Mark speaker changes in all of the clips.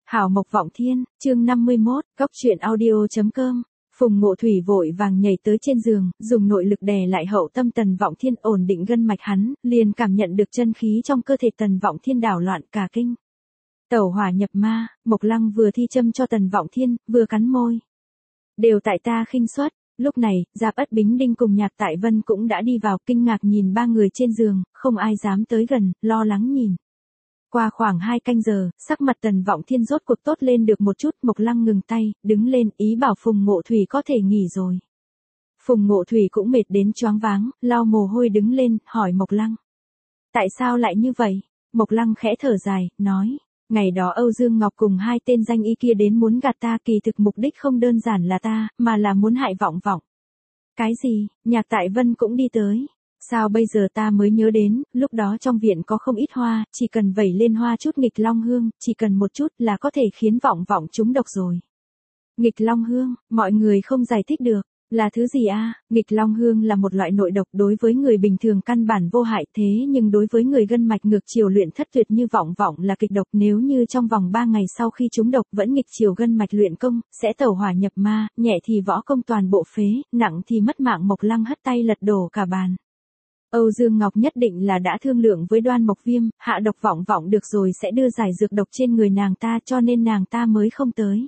Speaker 1: Hảo Mộc Vọng Thiên, chương 51, góc truyện audio.com. Phùng Ngộ Thủy vội vàng nhảy tới trên giường, dùng nội lực đè lại hậu tâm Tần Vọng Thiên, ổn định gân mạch hắn, liền cảm nhận được chân khí trong cơ thể Tần Vọng Thiên đảo loạn cả kinh. Tẩu hỏa nhập ma, Mộc Lăng vừa thi châm cho Tần Vọng Thiên, vừa cắn môi. Đều tại ta khinh suất. Lúc này, Giáp Ất Bính Đinh cùng Nhạc Tại Vân cũng đã đi vào, kinh ngạc nhìn ba người trên giường, không ai dám tới gần, lo lắng nhìn. Qua khoảng 2 canh giờ, sắc mặt Tần Vọng Thiên rốt cuộc tốt lên được một chút. Mộc Lăng ngừng tay, đứng lên, ý bảo Phùng Ngộ Thủy có thể nghỉ rồi. Phùng Ngộ Thủy cũng mệt đến choáng váng, lau mồ hôi đứng lên, hỏi Mộc Lăng. Tại sao lại như vậy? Mộc Lăng khẽ thở dài, nói. Ngày đó Âu Dương Ngọc cùng 2 tên danh y kia đến muốn gạt ta, kỳ thực mục đích không đơn giản là ta, mà là muốn hại Vọng Vọng. Cái gì? Nhạc Tại Vân cũng đi tới. Sao bây giờ ta mới nhớ đến, lúc đó trong viện có không ít hoa, chỉ cần vẩy lên hoa chút nghịch long hương, chỉ cần một chút là có thể khiến Vọng Vọng trúng độc rồi. Nghịch long hương, mọi người không giải thích được, là thứ gì a? Nghịch long hương là một loại nội độc, đối với người bình thường căn bản vô hại, thế nhưng đối với người gân mạch ngược chiều luyện thất tuyệt như Vọng Vọng là kịch độc, nếu như trong vòng 3 ngày sau khi trúng độc vẫn nghịch chiều gân mạch luyện công, sẽ tẩu hỏa nhập ma, nhẹ thì võ công toàn bộ phế, nặng thì mất mạng. Mộc Lăng hất tay lật đổ cả bàn. Âu Dương Ngọc nhất định là đã thương lượng với Đoan Mộc Viêm, hạ độc Vọng Vọng được rồi sẽ đưa giải dược độc trên người nàng ta, cho nên nàng ta mới không tới.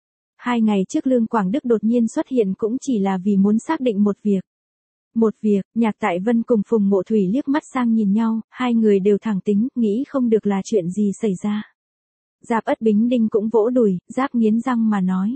Speaker 1: 2 ngày trước Lương Quảng Đức đột nhiên xuất hiện cũng chỉ là vì muốn xác định một việc. Một việc, Nhạc Tại Vân cùng Phùng Ngộ Thủy liếc mắt sang nhìn nhau, hai người đều thẳng tính, nghĩ không được là chuyện gì xảy ra. Giáp Ất Bính Đinh cũng vỗ đùi, Giáp nghiến răng mà nói.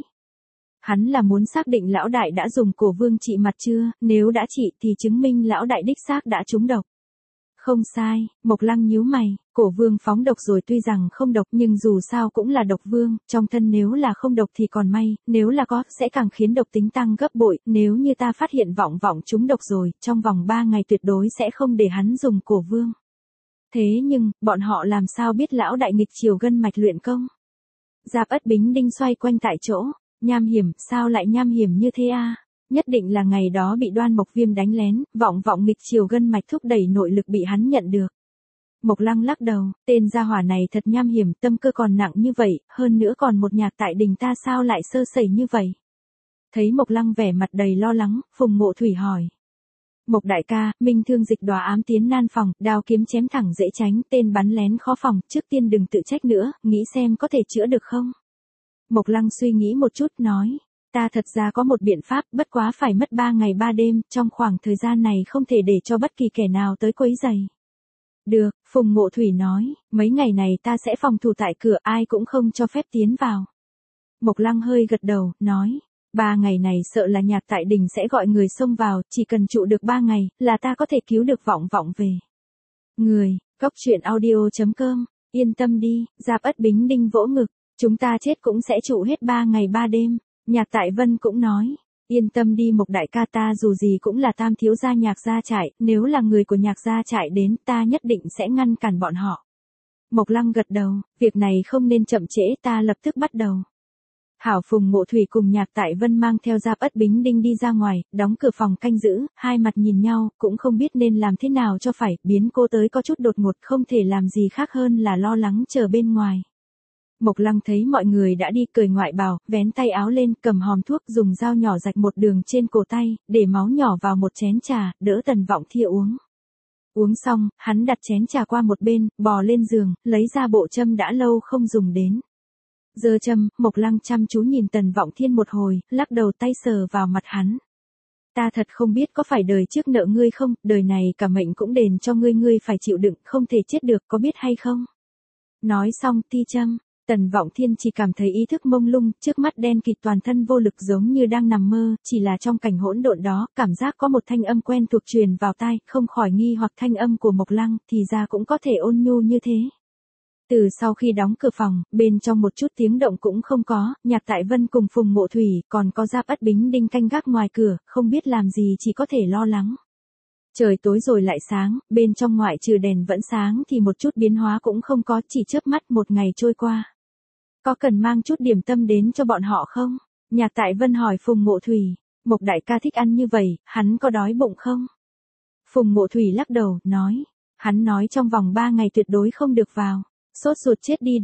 Speaker 1: Hắn là muốn xác định lão đại đã dùng cổ vương trị mặt chưa, nếu đã trị thì chứng minh lão đại đích xác đã trúng độc. Không sai, Mộc Lăng nhíu mày, cổ vương phóng độc rồi tuy rằng không độc nhưng dù sao cũng là độc vương, trong thân nếu là không độc thì còn may, nếu là có sẽ càng khiến độc tính tăng gấp bội, nếu như ta phát hiện Vọng Vọng trúng độc rồi, trong vòng 3 ngày tuyệt đối sẽ không để hắn dùng cổ vương. Thế nhưng, bọn họ làm sao biết lão đại nghịch chiều gân mạch luyện công? Giáp Ất Bính Đinh xoay quanh tại chỗ. Nham hiểm, sao lại nham hiểm như thế a? Nhất định là ngày đó bị Đoan Mộc Viêm đánh lén, Vọng Vọng nghịch chiều gân mạch thúc đẩy nội lực bị hắn nhận được. Mộc Lăng lắc đầu, tên gia hỏa này thật nham hiểm, tâm cơ còn nặng như vậy, hơn nữa còn một Nhạc Tại Đình ta sao lại sơ sẩy như vậy? Thấy Mộc Lăng vẻ mặt đầy lo lắng, Phùng Ngộ Thủy hỏi. Mộc đại ca, minh thương dịch đóa ám tiến nan phòng, đao kiếm chém thẳng dễ tránh, tên bắn lén khó phòng, trước tiên đừng tự trách nữa, nghĩ xem có thể chữa được không? Mộc Lăng suy nghĩ một chút nói, ta thật ra có một biện pháp, bất quá phải mất 3 ngày 3 đêm, trong khoảng thời gian này không thể để cho bất kỳ kẻ nào tới quấy rầy. Được, Phùng Ngộ Thủy nói, mấy ngày này ta sẽ phòng thủ tại cửa, ai cũng không cho phép tiến vào. Mộc Lăng hơi gật đầu, nói, 3 ngày này sợ là Nhạc Tại Đình sẽ gọi người xông vào, chỉ cần trụ được 3 ngày, là ta có thể cứu được Vọng Vọng về. Người, góc truyện audio.com, yên tâm đi, Giáp Ất Bính Đinh vỗ ngực. Chúng ta chết cũng sẽ trụ hết 3 ngày 3 đêm, Nhạc Tại Vân cũng nói, yên tâm đi Mộc đại ca, ta dù gì cũng là tam thiếu gia Nhạc gia trại, nếu là người của Nhạc gia trại đến ta nhất định sẽ ngăn cản bọn họ. Mộc Lăng gật đầu, việc này không nên chậm trễ, ta lập tức bắt đầu. Hảo. Phùng Ngộ Thủy cùng Nhạc Tại Vân mang theo Giáp Ất Bính Đinh đi ra ngoài, đóng cửa phòng canh giữ, hai mặt nhìn nhau, cũng không biết nên làm thế nào cho phải, biến cô tới có chút đột ngột, không thể làm gì khác hơn là lo lắng chờ bên ngoài. Mộc Lăng thấy mọi người đã đi, cởi ngoại bào, vén tay áo lên, cầm hòm thuốc, dùng dao nhỏ rạch một đường trên cổ tay, để máu nhỏ vào một chén trà, đỡ Tần Vọng Thiên uống. Uống xong, hắn đặt chén trà qua một bên, bò lên giường, lấy ra bộ châm đã lâu không dùng đến. Giơ châm, Mộc Lăng chăm chú nhìn Tần Vọng Thiên một hồi, lắc đầu tay sờ vào mặt hắn. Ta thật không biết có phải đời trước nợ ngươi không, đời này cả mệnh cũng đền cho ngươi, ngươi phải chịu đựng, không thể chết được, có biết hay không? Nói xong ti châm. Tần Vọng Thiên chỉ cảm thấy ý thức mông lung, trước mắt đen kịt, toàn thân vô lực giống như đang nằm mơ, chỉ là trong cảnh hỗn độn đó, cảm giác có một thanh âm quen thuộc truyền vào tai, không khỏi nghi hoặc thanh âm của Mộc Lăng, thì ra cũng có thể ôn nhu như thế. Từ sau khi đóng cửa phòng, bên trong một chút tiếng động cũng không có, Nhạc Tại Vân cùng Phùng Ngộ Thủy, còn có Giáp Ất Bính Đinh canh gác ngoài cửa, không biết làm gì chỉ có thể lo lắng. Trời tối rồi lại sáng, bên trong ngoại trừ đèn vẫn sáng thì một chút biến hóa cũng không có, chỉ chớp mắt một ngày trôi qua. Có cần mang chút điểm tâm đến cho bọn họ không? Nhạc Tại Vân hỏi Phùng Ngộ Thủy. Mộc đại ca thích ăn như vậy, hắn có đói bụng không? Phùng Ngộ Thủy lắc đầu, nói. Hắn nói trong vòng 3 ngày tuyệt đối không được vào. Sốt ruột chết đi được.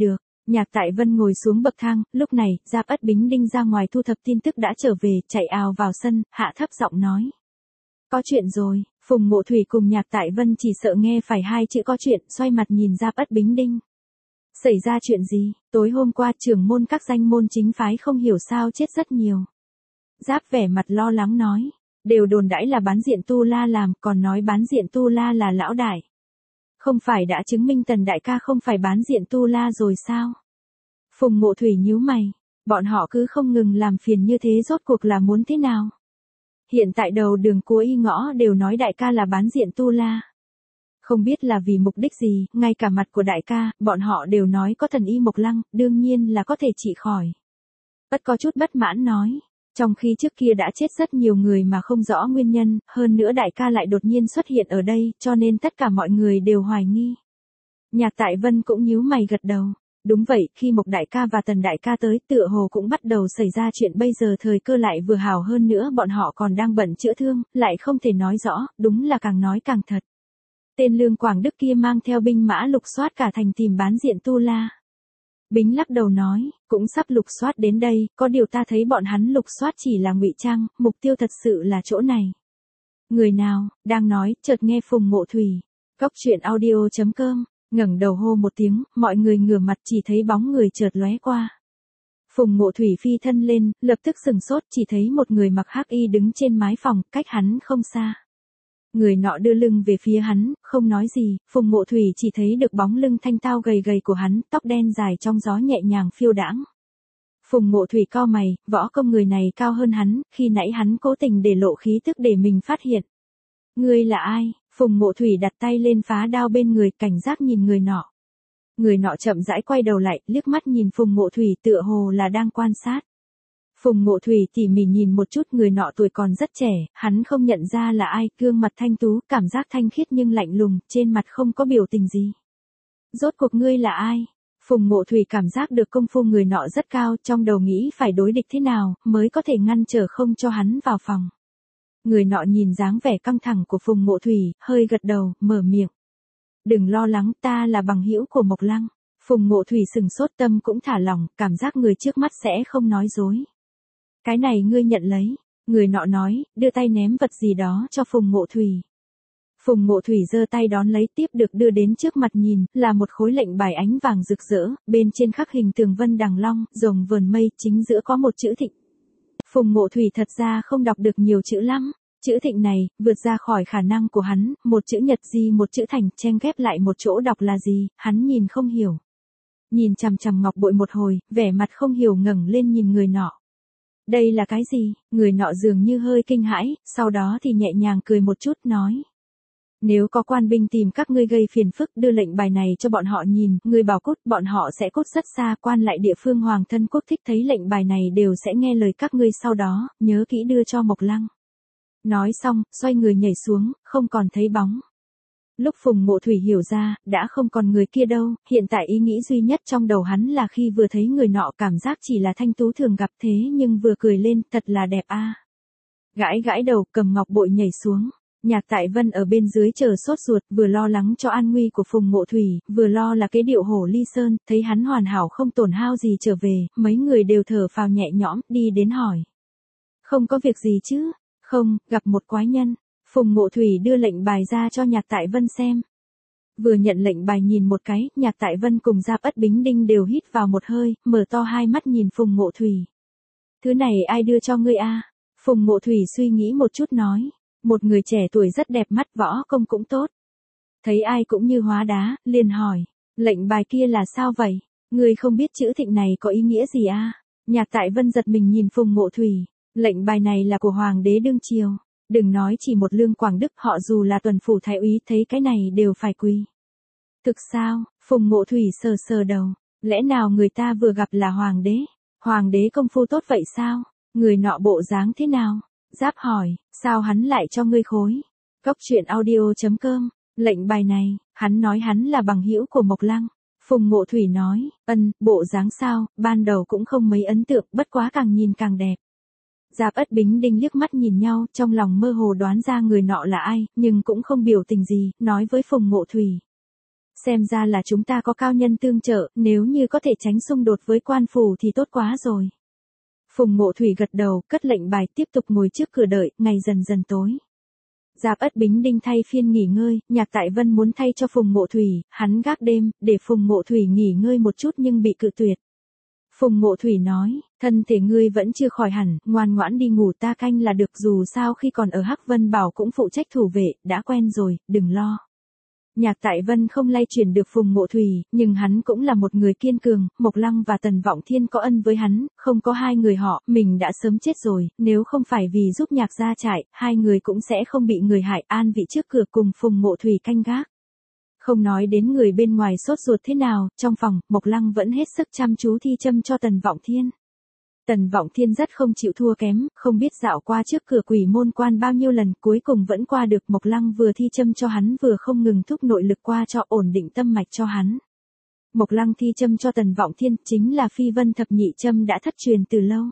Speaker 1: Nhạc Tại Vân ngồi xuống bậc thang, lúc này, Giáp Ất Bính Đinh ra ngoài thu thập tin tức đã trở về, chạy ào vào sân, hạ thấp giọng nói. Có chuyện rồi, Phùng Ngộ Thủy cùng Nhạc Tại Vân chỉ sợ nghe phải hai chữ có chuyện, xoay mặt nhìn Giáp Ất Bính Đinh. Xảy ra chuyện gì? Tối hôm qua trưởng môn các danh môn chính phái không hiểu sao chết rất nhiều. Giáp vẻ mặt lo lắng nói. Đều đồn đãi là bán diện Tu La làm, còn nói bán diện Tu La là lão đại. Không phải đã chứng minh Tần đại ca không phải bán diện Tu La rồi sao? Phùng Ngộ Thủy nhíu mày. Bọn họ cứ không ngừng làm phiền như thế rốt cuộc là muốn thế nào? Hiện tại đầu đường cuối ngõ đều nói đại ca là bán diện Tu La. Không biết là vì mục đích gì, ngay cả mặt của đại ca, bọn họ đều nói có thần y Mộc Lăng, đương nhiên là có thể trị khỏi. Bất có chút bất mãn nói. Trong khi trước kia đã chết rất nhiều người mà không rõ nguyên nhân, hơn nữa đại ca lại đột nhiên xuất hiện ở đây, cho nên tất cả mọi người đều hoài nghi. Nhạc Tại Vân cũng nhíu mày gật đầu. Đúng vậy, khi Mộc đại ca và Tần đại ca tới, tựa hồ cũng bắt đầu xảy ra chuyện, bây giờ thời cơ lại vừa hảo, hơn nữa bọn họ còn đang bận chữa thương, lại không thể nói rõ, đúng là càng nói càng thật. Tên Lương Quảng Đức kia mang theo binh mã lục soát cả thành tìm bán diện Tu La. Bính lắc đầu nói, cũng sắp lục soát đến đây, có điều ta thấy bọn hắn lục soát chỉ là ngụy trang, mục tiêu thật sự là chỗ này. Người nào, đang nói, chợt nghe Phùng Ngộ Thủy. Góc truyện audio.com, ngẩng đầu hô một tiếng, mọi người ngửa mặt chỉ thấy bóng người chợt lóe qua. Phùng Ngộ Thủy phi thân lên, lập tức sừng sốt, chỉ thấy một người mặc hắc y đứng trên mái phòng, cách hắn không xa. Người nọ đưa lưng về phía hắn, không nói gì, Phùng Ngộ Thủy chỉ thấy được bóng lưng thanh tao gầy gầy của hắn, tóc đen dài trong gió nhẹ nhàng phiêu đãng. Phùng Ngộ Thủy cau mày, võ công người này cao hơn hắn, khi nãy hắn cố tình để lộ khí tức để mình phát hiện. Ngươi là ai? Phùng Ngộ Thủy đặt tay lên phá đao bên người, cảnh giác nhìn người nọ. Người nọ chậm rãi quay đầu lại, liếc mắt nhìn Phùng Ngộ Thủy tựa hồ là đang quan sát. Phùng Ngộ Thủy tỉ mỉ nhìn một chút, người nọ tuổi còn rất trẻ, hắn không nhận ra là ai, gương mặt thanh tú, cảm giác thanh khiết nhưng lạnh lùng, trên mặt không có biểu tình gì. Rốt cuộc ngươi là ai? Phùng Ngộ Thủy cảm giác được công phu người nọ rất cao, trong đầu nghĩ phải đối địch thế nào, mới có thể ngăn trở không cho hắn vào phòng. Người nọ nhìn dáng vẻ căng thẳng của Phùng Ngộ Thủy, hơi gật đầu, mở miệng. Đừng lo lắng, ta là bằng hữu của Mộc Lăng. Phùng Ngộ Thủy sừng sốt, tâm cũng thả lỏng, cảm giác người trước mắt sẽ không nói dối. Cái này ngươi nhận lấy, người nọ nói, đưa tay ném vật gì đó cho Phùng Ngộ Thủy. Phùng Ngộ Thủy giơ tay đón lấy, tiếp được đưa đến trước mặt nhìn, là một khối lệnh bài ánh vàng rực rỡ, bên trên khắc hình tường vân đằng long, rồng vườn mây, chính giữa có một chữ Thịnh. Phùng Ngộ Thủy thật ra không đọc được nhiều chữ lắm, chữ Thịnh này, vượt ra khỏi khả năng của hắn, một chữ nhật di một chữ thành, chen ghép lại một chỗ đọc là gì, hắn nhìn không hiểu. Nhìn chằm chằm ngọc bội một hồi, vẻ mặt không hiểu ngẩng lên nhìn người nọ. Đây là cái gì? Người nọ dường như hơi kinh hãi, sau đó thì nhẹ nhàng cười một chút nói. Nếu có quan binh tìm các ngươi gây phiền phức, đưa lệnh bài này cho bọn họ nhìn, ngươi bảo cút, bọn họ sẽ cút rất xa, quan lại địa phương hoàng thân quốc thích thấy lệnh bài này đều sẽ nghe lời các ngươi, sau đó, nhớ kỹ đưa cho Mộc Lăng. Nói xong, xoay người nhảy xuống, không còn thấy bóng. Lúc Phùng Ngộ Thủy hiểu ra, đã không còn người kia đâu, hiện tại ý nghĩ duy nhất trong đầu hắn là khi vừa thấy người nọ cảm giác chỉ là thanh tú thường gặp, thế nhưng vừa cười lên, thật là đẹp a. Gãi gãi đầu, cầm ngọc bội nhảy xuống. Nhạc Tại Vân ở bên dưới chờ sốt ruột, vừa lo lắng cho an nguy của Phùng Ngộ Thủy, vừa lo là cái điệu hổ ly sơn, thấy hắn hoàn hảo không tổn hao gì trở về, mấy người đều thở phào nhẹ nhõm, đi đến hỏi. Không có việc gì chứ? Không, gặp một quái nhân. Phùng Ngộ Thủy đưa lệnh bài ra cho Nhạc Tại Vân xem. Vừa nhận lệnh bài nhìn một cái, Nhạc Tại Vân cùng Giáp Ất Bính Đinh đều hít vào một hơi, mở to hai mắt nhìn Phùng Ngộ Thủy. Thứ này ai đưa cho ngươi a? Phùng Ngộ Thủy suy nghĩ một chút nói. Một người trẻ tuổi rất đẹp, mắt võ công cũng tốt. Thấy ai cũng như hóa đá, liền hỏi. Lệnh bài kia là sao vậy? Ngươi không biết chữ Thịnh này có ý nghĩa gì a? Nhạc Tại Vân giật mình nhìn Phùng Ngộ Thủy. Lệnh bài này là của Hoàng đế đương triều. Đừng nói chỉ một Lương Quảng Đức, họ dù là tuần phủ thái úy thấy cái này đều phải quỳ. Thực sao? Phùng Ngộ Thủy sờ sờ đầu. Lẽ nào người ta vừa gặp là Hoàng đế? Hoàng đế công phu tốt vậy sao? Người nọ bộ dáng thế nào? Giáp hỏi, sao hắn lại cho ngươi khối? Góc truyện audio.com, lệnh bài này, hắn nói hắn là bằng hữu của Mộc Lăng. Phùng Ngộ Thủy nói, bộ dáng sao, ban đầu cũng không mấy ấn tượng, bất quá càng nhìn càng đẹp. Giáp Ất Bính Đinh liếc mắt nhìn nhau, trong lòng mơ hồ đoán ra người nọ là ai, nhưng cũng không biểu tình gì, nói với Phùng Ngộ Thủy. xem ra là chúng ta có cao nhân tương trợ, nếu như có thể tránh xung đột với quan phủ thì tốt quá rồi. Phùng Ngộ Thủy gật đầu, cất lệnh bài tiếp tục ngồi trước cửa đợi, ngày dần dần tối. Giáp Ất Bính Đinh thay phiên nghỉ ngơi, Nhạc Tại Vân muốn thay cho Phùng Ngộ Thủy, hắn gác đêm, để Phùng Ngộ Thủy nghỉ ngơi một chút nhưng bị cự tuyệt. Phùng Ngộ Thủy nói, thân thể ngươi vẫn chưa khỏi hẳn, ngoan ngoãn đi ngủ ta canh là được, dù sao khi còn ở Hắc Vân Bảo cũng phụ trách thủ vệ, đã quen rồi, đừng lo. Nhạc Tại Vân không lay chuyển được Phùng Ngộ Thủy, nhưng hắn cũng là một người kiên cường, Mộc Lăng và Tần Vọng Thiên có ân với hắn, không có hai người họ, mình đã sớm chết rồi, nếu không phải vì giúp Nhạc gia trại, hai người cũng sẽ không bị người hại, an vị trước cửa cùng Phùng Ngộ Thủy canh gác. Không nói đến người bên ngoài sốt ruột thế nào, trong phòng, Mộc Lăng vẫn hết sức chăm chú thi châm cho Tần Vọng Thiên. Tần Vọng Thiên rất không chịu thua kém, không biết dạo qua trước cửa Quỷ Môn Quan bao nhiêu lần, cuối cùng vẫn qua được. Mộc Lăng vừa thi châm cho hắn vừa không ngừng thúc nội lực qua cho ổn định tâm mạch cho hắn. Mộc Lăng thi châm cho Tần Vọng Thiên chính là Phi Vân Thập Nhị châm đã thất truyền từ lâu.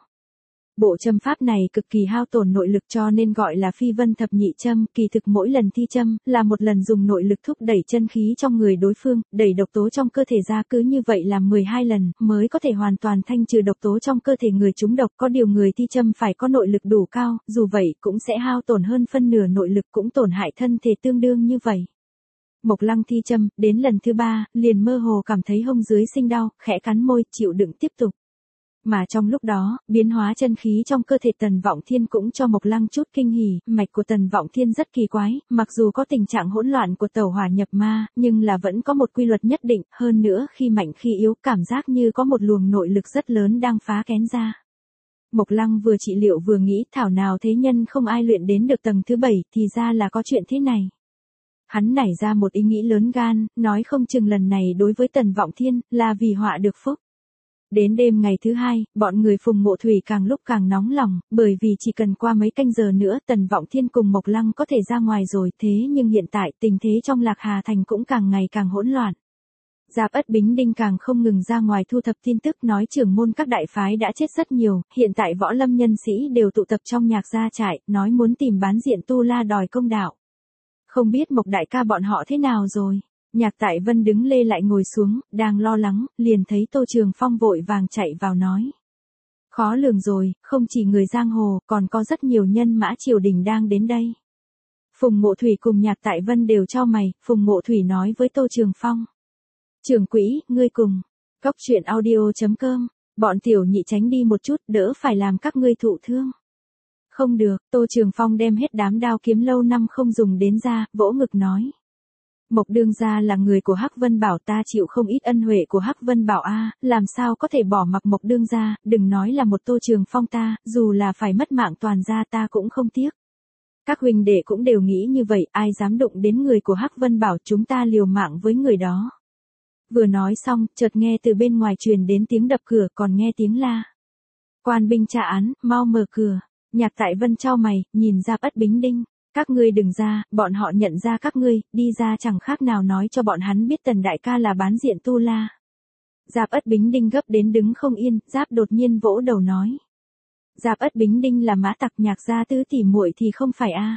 Speaker 1: Bộ châm pháp này cực kỳ hao tổn nội lực cho nên gọi là Phi Vân Thập Nhị châm, kỳ thực mỗi lần thi châm là một lần dùng nội lực thúc đẩy chân khí trong người đối phương, đẩy độc tố trong cơ thể ra, cứ như vậy làm 12 lần mới có thể hoàn toàn thanh trừ độc tố trong cơ thể người trúng độc, có điều người thi châm phải có nội lực đủ cao, dù vậy cũng sẽ hao tổn hơn phân nửa nội lực, cũng tổn hại thân thể tương đương như vậy. Mộc Lăng thi châm, đến lần thứ 3, liền mơ hồ cảm thấy hông dưới sinh đau, khẽ cắn môi, chịu đựng tiếp tục. Mà trong lúc đó, biến hóa chân khí trong cơ thể Tần Vọng Thiên cũng cho Mộc Lăng chút kinh hỉ, mạch của Tần Vọng Thiên rất kỳ quái, mặc dù có tình trạng hỗn loạn của tẩu hỏa nhập ma, nhưng là vẫn có một quy luật nhất định, hơn nữa khi mạnh khi yếu, cảm giác như có một luồng nội lực rất lớn đang phá kén ra. Mộc Lăng vừa trị liệu vừa nghĩ, thảo nào thế nhân không ai luyện đến được tầng thứ 7, thì ra là có chuyện thế này. Hắn nảy ra một ý nghĩ lớn gan, nói không chừng lần này đối với Tần Vọng Thiên, là vì họa được phúc. Đến đêm ngày thứ 2, bọn người Phùng Ngộ Thủy càng lúc càng nóng lòng, bởi vì chỉ cần qua mấy canh giờ nữa Tần Vọng Thiên cùng Mộc Lăng có thể ra ngoài rồi, thế nhưng hiện tại tình thế trong Lạc Hà Thành cũng càng ngày càng hỗn loạn. Giáp Ất Bính Đinh càng không ngừng ra ngoài thu thập tin tức, nói trưởng môn các đại phái đã chết rất nhiều, hiện tại võ lâm nhân sĩ đều tụ tập trong Nhạc gia trại, nói muốn tìm bán diện tu la đòi công đạo. Không biết Mộc đại ca bọn họ thế nào rồi? Nhạc Tại Vân đứng lê lại ngồi xuống, đang lo lắng, liền thấy Tô Trường Phong vội vàng chạy vào nói. Khó lường rồi, không chỉ người giang hồ, còn có rất nhiều nhân mã triều đình đang đến đây. Phùng Ngộ Thủy cùng Nhạc Tại Vân đều chau mày, Phùng Ngộ Thủy nói với Tô Trường Phong. Trưởng quỹ, ngươi cùng. Cóc truyện audio.com, bọn tiểu nhị tránh đi một chút, đỡ phải làm các ngươi thụ thương. Không được, Tô Trường Phong đem hết đám đao kiếm lâu năm không dùng đến ra, vỗ ngực nói. Mộc đương gia là người của Hắc Vân Bảo, ta chịu không ít ân huệ của Hắc Vân Bảo a, làm sao có thể bỏ mặc Mộc đương gia, đừng nói là một Tô Trường Phong ta, dù là phải mất mạng toàn gia ta cũng không tiếc. Các huynh đệ cũng đều nghĩ như vậy, ai dám đụng đến người của Hắc Vân Bảo, chúng ta liều mạng với người đó. Vừa nói xong, chợt nghe từ bên ngoài truyền đến tiếng đập cửa, còn nghe tiếng la. Quan binh tra án, mau mở cửa. Nhạc Tại Vân chau mày, nhìn Giáp Ất Bính Đinh. Các ngươi đừng ra, bọn họ nhận ra các ngươi, đi ra chẳng khác nào nói cho bọn hắn biết Tần đại ca là bán diện tu la. Giáp Ất Bính Đinh gấp đến đứng không yên, Giáp đột nhiên vỗ đầu nói. Giáp Ất Bính Đinh là mã tặc, Nhạc gia tứ tỷ muội thì không phải a.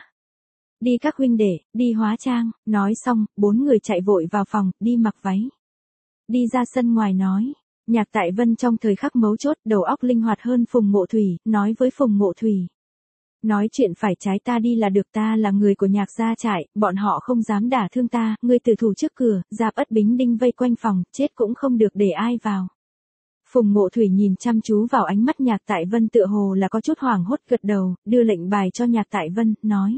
Speaker 1: Đi các huynh đệ, đi hóa trang, nói xong, 4 người chạy vội vào phòng, đi mặc váy. Đi ra sân ngoài nói. Nhạc Tại Vân trong thời khắc mấu chốt, đầu óc linh hoạt hơn Phùng Ngộ Thủy, nói với Phùng Ngộ Thủy. Nói chuyện phải trái, ta đi là được, ta là người của Nhạc gia trại, bọn họ không dám đả thương ta, ngươi tử thủ trước cửa, Giáp Ất Bính Đinh vây quanh phòng, chết cũng không được để ai vào. Phùng Ngộ Thủy nhìn chăm chú vào ánh mắt Nhạc Tại Vân, tựa hồ là có chút hoảng hốt, gật đầu, đưa lệnh bài cho Nhạc Tại Vân, nói.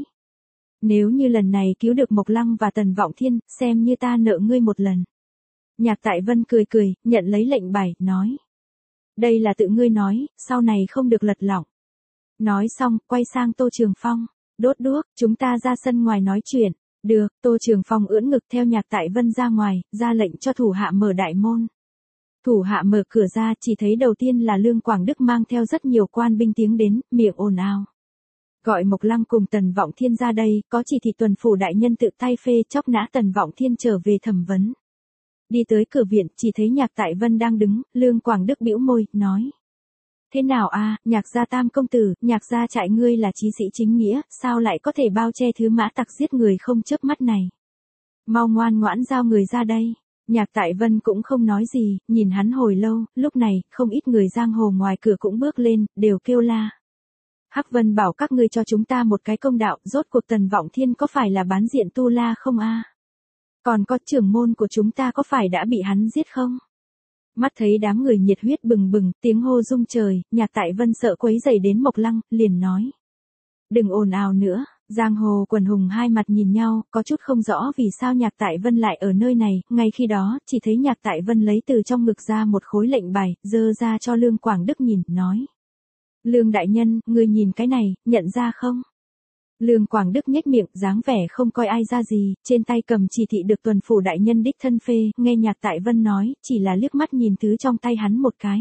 Speaker 1: Nếu như lần này cứu được Mộc Lăng và Tần Vọng Thiên, xem như ta nợ ngươi một lần. Nhạc Tại Vân cười cười, nhận lấy lệnh bài, nói. Đây là tự ngươi nói, sau này không được lật lọng. Nói xong, quay sang Tô Trường Phong. Đốt đuốc, chúng ta ra sân ngoài nói chuyện. Được, Tô Trường Phong ưỡn ngực theo Nhạc Tại Vân ra ngoài, ra lệnh cho thủ hạ mở đại môn. Thủ hạ mở cửa ra, chỉ thấy đầu tiên là Lương Quảng Đức mang theo rất nhiều quan binh tiến đến, miệng ồn ào. Gọi Mộc Lăng cùng Tần Vọng Thiên ra đây, có chỉ thị tuần phủ đại nhân tự tay phê chóc nã Tần Vọng Thiên trở về thẩm vấn. Đi tới cửa viện, chỉ thấy Nhạc Tại Vân đang đứng, Lương Quảng Đức bĩu môi, nói. Thế nào a, Nhạc gia tam công tử, Nhạc gia trại ngươi là chí sĩ chính nghĩa, sao lại có thể bao che thứ mã tặc giết người không chớp mắt này. Mau ngoan ngoãn giao người ra đây. Nhạc Tại Vân cũng không nói gì, nhìn hắn hồi lâu, lúc này, không ít người giang hồ ngoài cửa cũng bước lên, đều kêu la. Hắc Vân bảo các ngươi cho chúng ta một cái công đạo, rốt cuộc Tần Vọng Thiên có phải là bán diện tu la không a? Còn có trưởng môn của chúng ta có phải đã bị hắn giết không? Mắt thấy đám người nhiệt huyết bừng bừng, tiếng hô rung trời, Nhạc Tại Vân sợ quấy rầy đến Mộc Lăng, liền nói. Đừng ồn ào nữa, giang hồ quần hùng hai mặt nhìn nhau, có chút không rõ vì sao Nhạc Tại Vân lại ở nơi này, ngay khi đó, chỉ thấy Nhạc Tại Vân lấy từ trong ngực ra một khối lệnh bài, dơ ra cho Lương Quảng Đức nhìn, nói. Lương đại nhân, ngươi nhìn cái này, nhận ra không? Lương Quảng Đức nhếch miệng, dáng vẻ không coi ai ra gì, trên tay cầm chỉ thị được tuần phủ đại nhân đích thân phê, nghe Nhạc Tại Vân nói, chỉ là liếc mắt nhìn thứ trong tay hắn một cái.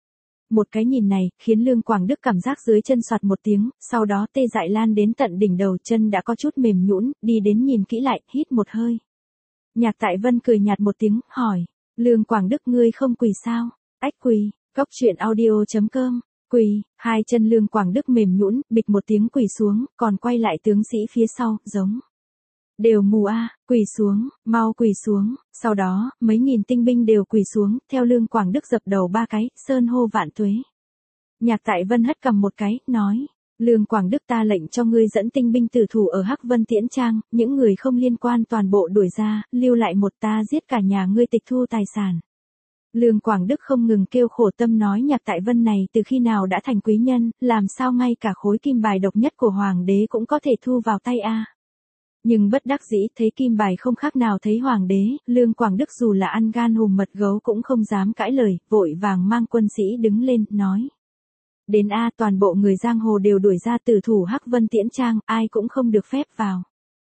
Speaker 1: Một cái nhìn này, khiến Lương Quảng Đức cảm giác dưới chân soạt một tiếng, sau đó tê dại lan đến tận đỉnh đầu, chân đã có chút mềm nhũn, đi đến nhìn kỹ lại, hít một hơi. Nhạc Tại Vân cười nhạt một tiếng, hỏi, Lương Quảng Đức ngươi không quỳ sao? Ách quỳ, Cốc Truyện Audio.com. Quỳ, hai chân Lương Quảng Đức mềm nhũn, bịch một tiếng quỳ xuống, còn quay lại tướng sĩ phía sau, giống. Đều mù a, quỳ xuống, mau quỳ xuống, sau đó, mấy nghìn tinh binh đều quỳ xuống, theo Lương Quảng Đức dập đầu ba cái, sơn hô vạn tuế. Nhạc Tại Vân hất cầm một cái, nói, Lương Quảng Đức ta lệnh cho ngươi dẫn tinh binh tử thủ ở Hắc Vân Tiễn Trang, những người không liên quan toàn bộ đuổi ra, lưu lại một ta giết cả nhà ngươi tịch thu tài sản. Lương Quảng Đức không ngừng kêu khổ tâm nói Nhạc Tại Vân này từ khi nào đã thành quý nhân, làm sao ngay cả khối kim bài độc nhất của hoàng đế cũng có thể thu vào tay a. Nhưng bất đắc dĩ thấy kim bài không khác nào thấy hoàng đế, Lương Quảng Đức dù là ăn gan hùm mật gấu cũng không dám cãi lời, vội vàng mang quân sĩ đứng lên, nói. Đến a, toàn bộ người giang hồ đều đuổi ra tử thủ Hắc Vân Tiễn Trang, ai cũng không được phép vào.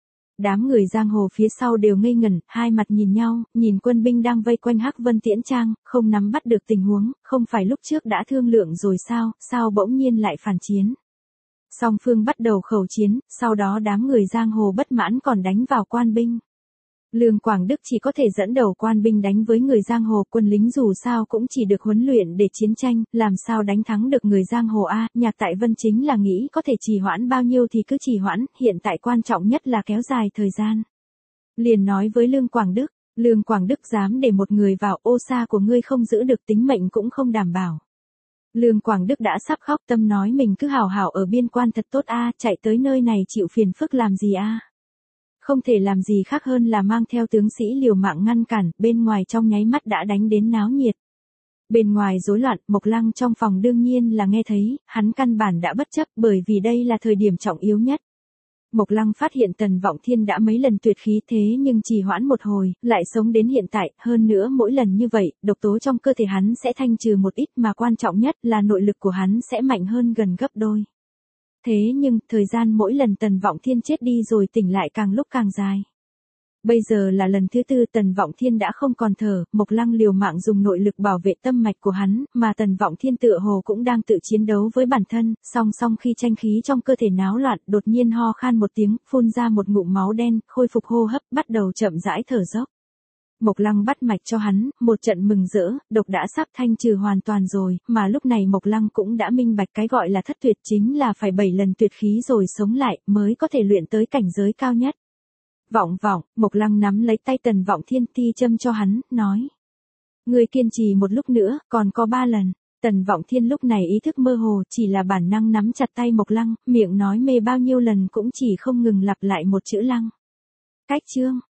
Speaker 1: Đám người giang hồ phía sau đều ngây ngẩn, hai mặt nhìn nhau, nhìn quân binh đang vây quanh Hắc Vân Tiễn Trang, không nắm bắt được tình huống, không phải lúc trước đã thương lượng rồi sao bỗng nhiên lại phản chiến. Song phương bắt đầu khẩu chiến, sau đó đám người giang hồ bất mãn còn đánh vào quan binh. Lương Quảng Đức chỉ có thể dẫn đầu quan binh đánh với người giang hồ, quân lính dù sao cũng chỉ được huấn luyện để chiến tranh, làm sao đánh thắng được người giang hồ a? Nhạc Tại Vân chính là nghĩ có thể trì hoãn bao nhiêu thì cứ trì hoãn, hiện tại quan trọng nhất là kéo dài thời gian. Liền nói với Lương Quảng Đức dám để một người vào, ô sa của ngươi không giữ được, tính mệnh cũng không đảm bảo. Lương Quảng Đức đã sắp khóc, tâm nói mình cứ hào hào ở biên quan thật tốt a, chạy tới nơi này chịu phiền phức làm gì a? Không thể làm gì khác hơn là mang theo tướng sĩ liều mạng ngăn cản, bên ngoài trong nháy mắt đã đánh đến náo nhiệt. Bên ngoài rối loạn, Mộc Lăng trong phòng đương nhiên là nghe thấy, hắn căn bản đã bất chấp bởi vì đây là thời điểm trọng yếu nhất. Mộc Lăng phát hiện Tần Vọng Thiên đã mấy lần tuyệt khí thế nhưng trì hoãn một hồi, lại sống đến hiện tại, hơn nữa mỗi lần như vậy, độc tố trong cơ thể hắn sẽ thanh trừ một ít mà quan trọng nhất là nội lực của hắn sẽ mạnh hơn gần gấp đôi. Thế nhưng, thời gian mỗi lần Tần Vọng Thiên chết đi rồi tỉnh lại càng lúc càng dài. Bây giờ là lần thứ tư Tần Vọng Thiên đã không còn thở, Mộc Lăng liều mạng dùng nội lực bảo vệ tâm mạch của hắn, mà Tần Vọng Thiên tựa hồ cũng đang tự chiến đấu với bản thân, song khi tranh khí trong cơ thể náo loạn, đột nhiên ho khan một tiếng, phun ra một ngụm máu đen, khôi phục hô hấp, bắt đầu chậm rãi thở dốc. Mộc Lăng bắt mạch cho hắn, một trận mừng rỡ, độc đã sắp thanh trừ hoàn toàn rồi, mà lúc này Mộc Lăng cũng đã minh bạch cái gọi là thất tuyệt chính là phải 7 lần tuyệt khí rồi sống lại, mới có thể luyện tới cảnh giới cao nhất. Vọng, Mộc Lăng nắm lấy tay Tần Vọng Thiên ti châm cho hắn, nói. Ngươi kiên trì một lúc nữa, còn có 3 lần. Tần Vọng Thiên lúc này ý thức mơ hồ, chỉ là bản năng nắm chặt tay Mộc Lăng, miệng nói mê bao nhiêu lần cũng chỉ không ngừng lặp lại một chữ Lăng. Cách chương.